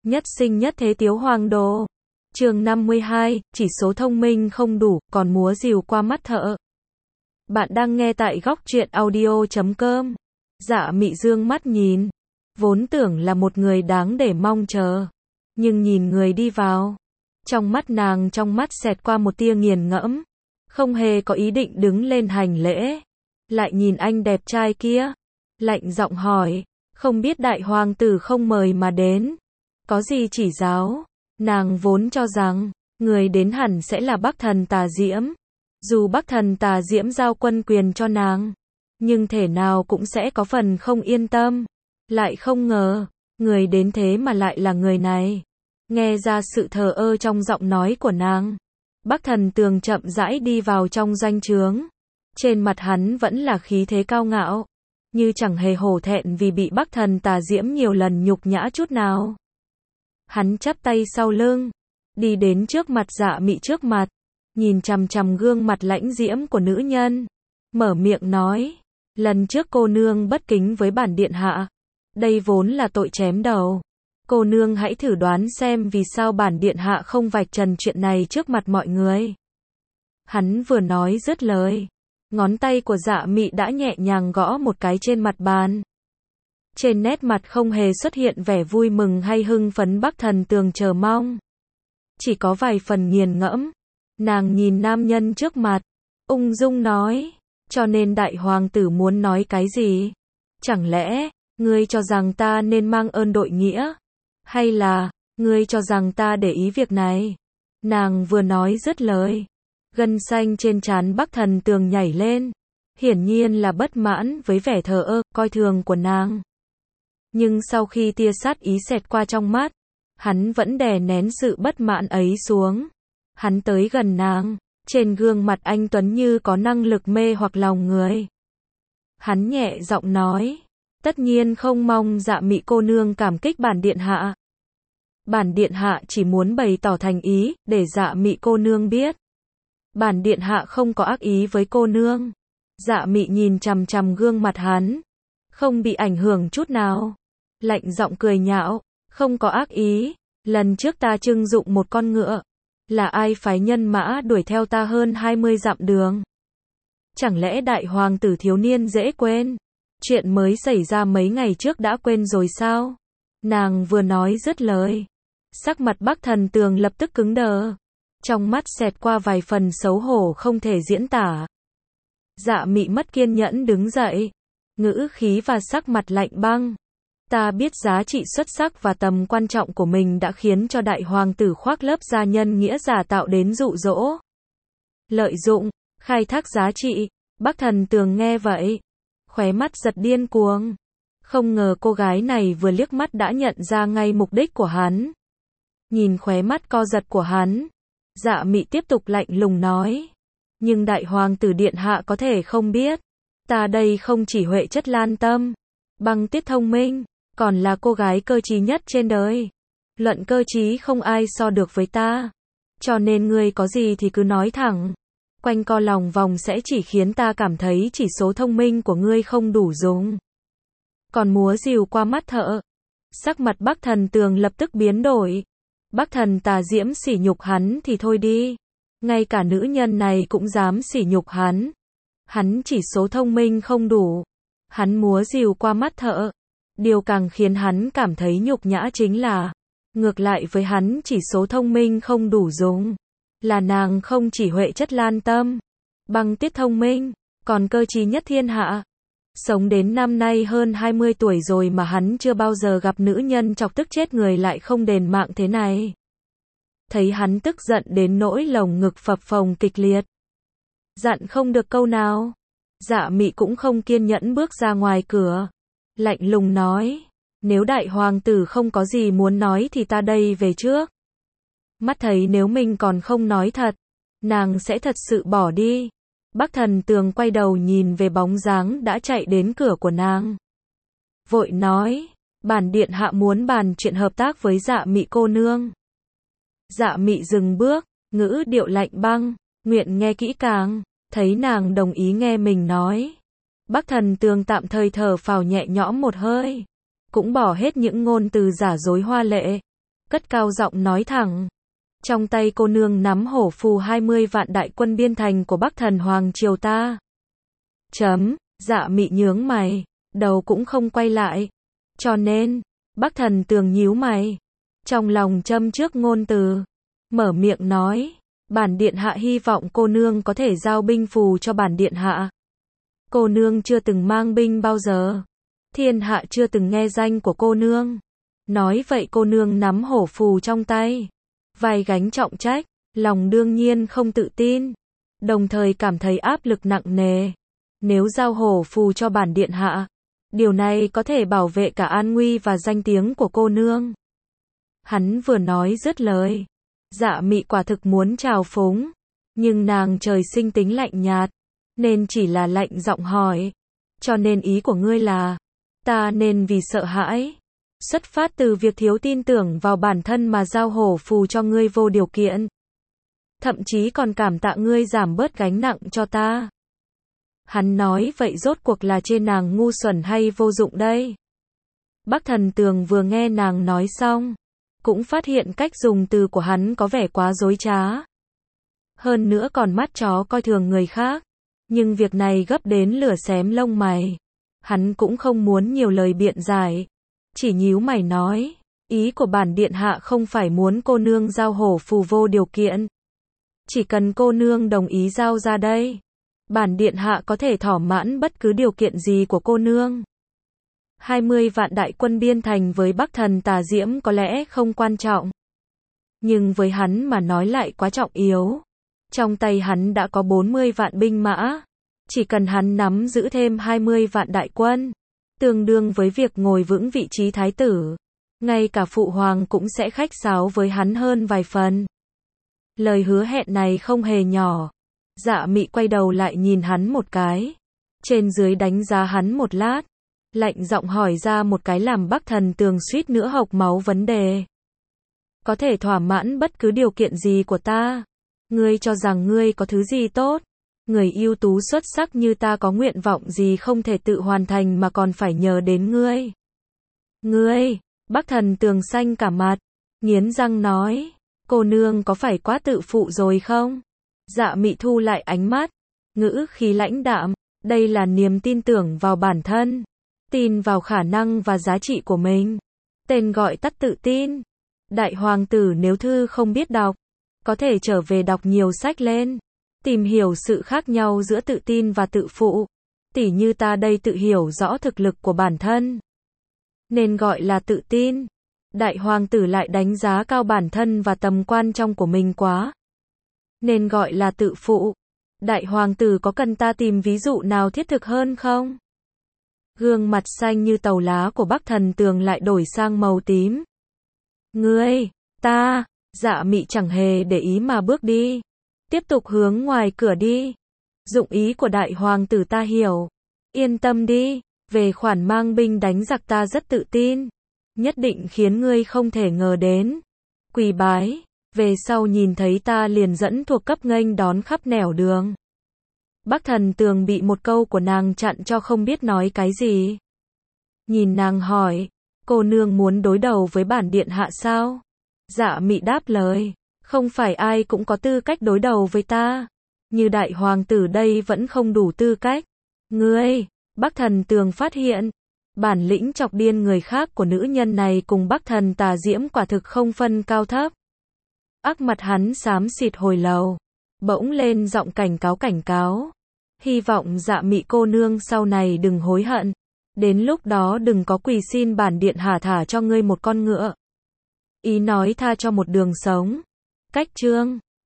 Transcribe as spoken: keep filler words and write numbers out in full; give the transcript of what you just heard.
Nhất sinh nhất thế tiếu hoàng đồ. Chương năm mươi hai, chỉ số thông minh không đủ, còn múa rìu qua mắt thợ. Bạn đang nghe tại góc truyện audio chấm com. Dạ Mị dương mắt nhìn. Vốn tưởng là một người đáng để mong chờ. Nhưng nhìn người đi vào. Trong mắt nàng trong mắt xẹt qua một tia nghiền ngẫm. Không hề có ý định đứng lên hành lễ. Lại nhìn anh đẹp trai kia. Lạnh giọng hỏi. Không biết đại hoàng tử không mời mà đến. Có gì chỉ giáo? Nàng vốn cho rằng, người đến hẳn sẽ là Bắc Thần Tà Diễm. Dù Bắc Thần Tà Diễm giao quân quyền cho nàng, nhưng thể nào cũng sẽ có phần không yên tâm. Lại không ngờ, người đến thế mà lại là người này. Nghe ra sự thờ ơ trong giọng nói của nàng. Bắc Thần Tường chậm rãi đi vào trong doanh trướng. Trên mặt hắn vẫn là khí thế cao ngạo, như chẳng hề hổ thẹn vì bị Bắc Thần Tà Diễm nhiều lần nhục nhã chút nào. Hắn chắp tay sau lưng, đi đến trước mặt Dạ Mị trước mặt, nhìn chằm chằm gương mặt lãnh diễm của nữ nhân, mở miệng nói, lần trước cô nương bất kính với bản điện hạ, đây vốn là tội chém đầu. Cô nương hãy thử đoán xem vì sao bản điện hạ không vạch trần chuyện này trước mặt mọi người. Hắn vừa nói dứt lời, ngón tay của Dạ Mị đã nhẹ nhàng gõ một cái trên mặt bàn. Trên nét mặt không hề xuất hiện vẻ vui mừng hay hưng phấn. Bắc Thần Tường chờ mong, chỉ có vài phần nghiền ngẫm. Nàng nhìn nam nhân trước mặt, ung dung nói, cho nên đại hoàng tử muốn nói cái gì? Chẳng lẽ, ngươi cho rằng ta nên mang ơn đội nghĩa? Hay là, ngươi cho rằng ta để ý việc này? Nàng vừa nói dứt lời, gân xanh trên trán Bắc Thần Tường nhảy lên, hiển nhiên là bất mãn với vẻ thờ ơ, coi thường của nàng. Nhưng sau khi tia sát ý xẹt qua trong mắt, hắn vẫn đè nén sự bất mãn ấy xuống. Hắn tới gần nàng, trên gương mặt anh tuấn như có năng lực mê hoặc lòng người. Hắn nhẹ giọng nói, tất nhiên không mong Dạ Mị cô nương cảm kích bản điện hạ. Bản điện hạ chỉ muốn bày tỏ thành ý, để Dạ Mị cô nương biết. Bản điện hạ không có ác ý với cô nương. Dạ Mị nhìn chằm chằm gương mặt hắn, không bị ảnh hưởng chút nào. Lạnh giọng cười nhạo, không có ác ý, lần trước ta trưng dụng một con ngựa, là ai phái nhân mã đuổi theo ta hơn hai mươi dặm đường? Chẳng lẽ đại hoàng tử thiếu niên dễ quên? Chuyện mới xảy ra mấy ngày trước đã quên rồi sao? Nàng vừa nói dứt lời, sắc mặt Bắc Thần Tường lập tức cứng đờ, trong mắt xẹt qua vài phần xấu hổ không thể diễn tả. Dạ Mị mất kiên nhẫn đứng dậy, ngữ khí và sắc mặt lạnh băng. Ta biết giá trị xuất sắc và tầm quan trọng của mình đã khiến cho đại hoàng tử khoác lớp gia nhân nghĩa giả tạo đến dụ dỗ, lợi dụng, khai thác giá trị. Bắc Thần Tường nghe vậy, khóe mắt giật điên cuồng. Không ngờ cô gái này vừa liếc mắt đã nhận ra ngay mục đích của hắn. Nhìn khóe mắt co giật của hắn, Dạ Mị tiếp tục lạnh lùng nói, nhưng đại hoàng tử điện hạ có thể không biết, ta đây không chỉ huệ chất lan tâm, băng tiết thông minh, còn là cô gái cơ trí nhất trên đời. Luận cơ trí không ai so được với ta. Cho nên ngươi có gì thì cứ nói thẳng. Quanh co lòng vòng sẽ chỉ khiến ta cảm thấy chỉ số thông minh của ngươi không đủ dùng. Còn múa rìu qua mắt thợ. Sắc mặt Bắc Thần Tường lập tức biến đổi. Bắc Thần Tà Diễm sỉ nhục hắn thì thôi đi. Ngay cả nữ nhân này cũng dám sỉ nhục hắn. Hắn chỉ số thông minh không đủ. Hắn múa rìu qua mắt thợ. Điều càng khiến hắn cảm thấy nhục nhã chính là, ngược lại với hắn chỉ số thông minh không đủ dùng, là nàng không chỉ huệ chất lan tâm, băng tiết thông minh, còn cơ trí nhất thiên hạ. Sống đến năm nay hơn hai mươi tuổi rồi mà hắn chưa bao giờ gặp nữ nhân chọc tức chết người lại không đền mạng thế này. Thấy hắn tức giận đến nỗi lồng ngực phập phồng kịch liệt, dặn không được câu nào, Dạ Mị cũng không kiên nhẫn bước ra ngoài cửa. Lạnh lùng nói, nếu đại hoàng tử không có gì muốn nói thì ta đây về trước. Mắt thấy nếu mình còn không nói thật, nàng sẽ thật sự bỏ đi. Bắc Thần Tường quay đầu nhìn về bóng dáng đã chạy đến cửa của nàng. Vội nói, bản điện hạ muốn bàn chuyện hợp tác với Dạ Mị cô nương. Dạ Mị dừng bước, ngữ điệu lạnh băng, nguyện nghe kỹ càng. Thấy nàng đồng ý nghe mình nói, Bắc Thần Tường tạm thời thở phào nhẹ nhõm một hơi, cũng bỏ hết những ngôn từ giả dối hoa lệ. cất cao giọng nói thẳng. Trong tay cô nương nắm hổ phù hai mươi vạn đại quân biên thành của Bắc Thần Hoàng triều ta. Chấm, Dạ Mị nhướng mày, đầu cũng không quay lại. Cho nên, Bắc Thần Tường nhíu mày, trong lòng châm trước ngôn từ, mở miệng nói, bản điện hạ hy vọng cô nương có thể giao binh phù cho bản điện hạ. Cô nương chưa từng mang binh bao giờ, thiên hạ chưa từng nghe danh của cô nương. Nói vậy cô nương nắm hổ phù trong tay, vai gánh trọng trách, lòng đương nhiên không tự tin, đồng thời cảm thấy áp lực nặng nề. Nếu giao hổ phù cho bản điện hạ, điều này có thể bảo vệ cả an nguy và danh tiếng của cô nương. Hắn vừa nói dứt lời, Dạ Mị quả thực muốn trào phúng, nhưng nàng trời sinh tính lạnh nhạt, nên chỉ là lạnh giọng hỏi, cho nên ý của ngươi là, ta nên vì sợ hãi, xuất phát từ việc thiếu tin tưởng vào bản thân mà giao hổ phù cho ngươi vô điều kiện, thậm chí còn cảm tạ ngươi giảm bớt gánh nặng cho ta. Hắn nói vậy rốt cuộc là chê nàng ngu xuẩn hay vô dụng đây? Bắc Thần Tường vừa nghe nàng nói xong, cũng phát hiện cách dùng từ của hắn có vẻ quá dối trá. Hơn nữa còn mắt chó coi thường người khác. Nhưng việc này gấp đến lửa xém lông mày. Hắn cũng không muốn nhiều lời biện giải. Chỉ nhíu mày nói, ý của bản điện hạ không phải muốn cô nương giao hổ phù vô điều kiện. Chỉ cần cô nương đồng ý giao ra đây, bản điện hạ có thể thỏa mãn bất cứ điều kiện gì của cô nương. hai mươi vạn đại quân biên thành với Bắc Thần Tà Diễm có lẽ không quan trọng, nhưng với hắn mà nói lại quá trọng yếu. Trong tay hắn đã có bốn mươi vạn binh mã, chỉ cần hắn nắm giữ thêm hai mươi vạn đại quân, tương đương với việc ngồi vững vị trí thái tử, ngay cả phụ hoàng cũng sẽ khách sáo với hắn hơn vài phần. Lời hứa hẹn này không hề nhỏ. Dạ Mị quay đầu lại nhìn hắn một cái, trên dưới đánh giá hắn một lát, lạnh giọng hỏi ra một cái làm Bắc Thần Tường suýt nữa hộc máu vấn đề. Có thể thỏa mãn bất cứ điều kiện gì của ta? Ngươi cho rằng ngươi có thứ gì tốt? Người ưu tú xuất sắc như ta có nguyện vọng gì không thể tự hoàn thành mà còn phải nhờ đến ngươi? Ngươi, Bắc Thần Tường xanh cả mặt, nghiến răng nói, cô nương có phải quá tự phụ rồi không? Dạ Mị thu lại ánh mắt, ngữ khí lãnh đạm, đây là niềm tin tưởng vào bản thân, tin vào khả năng và giá trị của mình. Tên gọi tắt tự tin. Đại hoàng tử nếu thư không biết đọc, có thể trở về đọc nhiều sách lên, tìm hiểu sự khác nhau giữa tự tin và tự phụ. Tỉ như ta đây tự hiểu rõ thực lực của bản thân, nên gọi là tự tin. Đại hoàng tử lại đánh giá cao bản thân và tầm quan trọng của mình quá, nên gọi là tự phụ. Đại hoàng tử có cần ta tìm ví dụ nào thiết thực hơn không? Gương mặt xanh như tàu lá của Bắc Thần Tường lại đổi sang màu tím. Ngươi, ta, Dạ Mị chẳng hề để ý mà bước đi, tiếp tục hướng ngoài cửa đi. Dụng ý của đại hoàng tử ta hiểu. Yên tâm đi, về khoản mang binh đánh giặc ta rất tự tin, nhất định khiến ngươi không thể ngờ đến. Quỳ bái, về sau nhìn thấy ta liền dẫn thuộc cấp nghênh đón khắp nẻo đường. Bắc Thần Tường bị một câu của nàng chặn cho không biết nói cái gì. Nhìn nàng hỏi, cô nương muốn đối đầu với bản điện hạ sao? Dạ Mị đáp lời, không phải ai cũng có tư cách đối đầu với ta. Như đại hoàng tử đây vẫn không đủ tư cách. Ngươi, Bắc Thần Tường phát hiện, bản lĩnh chọc điên người khác của nữ nhân này cùng Bắc Thần Tà Diễm quả thực không phân cao thấp. Ác mặt hắn xám xịt hồi lâu, bỗng lên giọng cảnh cáo cảnh cáo. Hy vọng Dạ Mị cô nương sau này đừng hối hận. Đến lúc đó đừng có quỳ xin bản điện hạ thả cho ngươi một con ngựa. Ý nói tha cho một đường sống. Cách chương